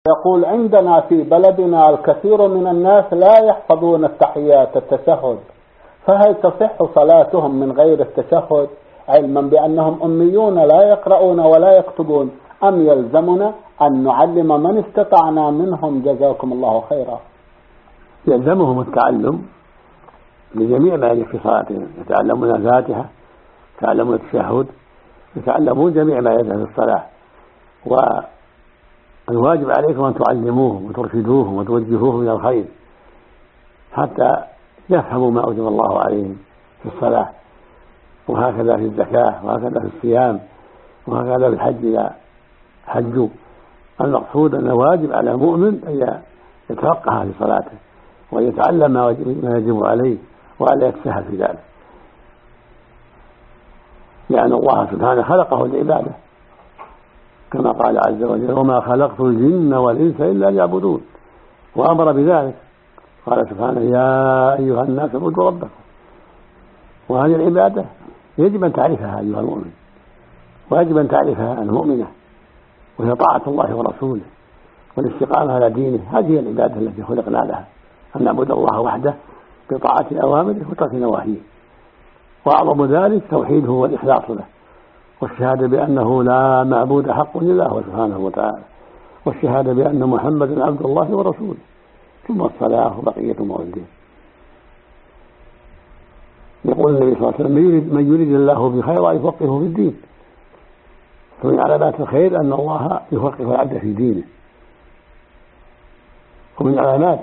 يقول عندنا في بلدنا الكثير من الناس لا يحفظون التحيات التشهد، فهل تصح صلاتهم من غير التشهد علما بأنهم أميون لا يقرؤون ولا يكتبون، أم يلزمنا أن نعلم من استطعنا منهم جزاكم الله خيرا؟ يلزمهم التعلم لجميع ما يجب في صلاتهم، يتعلمون الفاتحة، يتعلمون التشهد، يتعلمون جميع ما يجب في الصلاة، والواجب عليكم أن تعلموهم وترشدوهم وتوجهوهم إلى الخير حتى يفهموا ما أوجب الله عليهم في الصلاة، وهكذا في الزكاة، وهكذا في الصيام، وهكذا في الحج إذا حجوا. المقصود أن واجب على المؤمن أن يتفقه في صلاته وأن يتعلم ما يجب عليه وألا يتساهل في ذلك، لأن الله سبحانه خلقه لعباده كما قال عز وجل: وما خلقت الجن والإنس إلا ليعبدون، وأمر بذلك قال سبحانه: يا أيها الناس اعبدوا ربكم. وهذه العبادة يجب أن تعرفها أيها المؤمن، ويجب أن تعرفها المؤمنة، وهي طاعة الله ورسوله والاستقامة على دينه. هذه العبادة التي خلقنا لها، أن نعبد الله وحده بطاعة أوامره وترك نواهيه، وأعظم ذلك توحيده والإخلاص له، والشهادة بأنه لا معبود حق إلا هو سبحانه وتعالى، والشهادة بأن محمدا عبد الله ورسوله، ثم الصلاة وبقية أمور الدين. يقول النبي صلى الله عليه وسلم: من يريد الله بخير يفقهه في الدين. فمن علامات الخير أن الله يفقه العبد في دينه، ومن علامات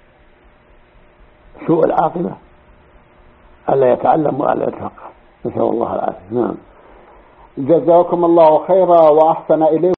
سوء العاقبة ألا يتعلم وألا يتفقه، نسأل الله العافية. نعم. جزاكم الله خيرا وأحسن إليكم.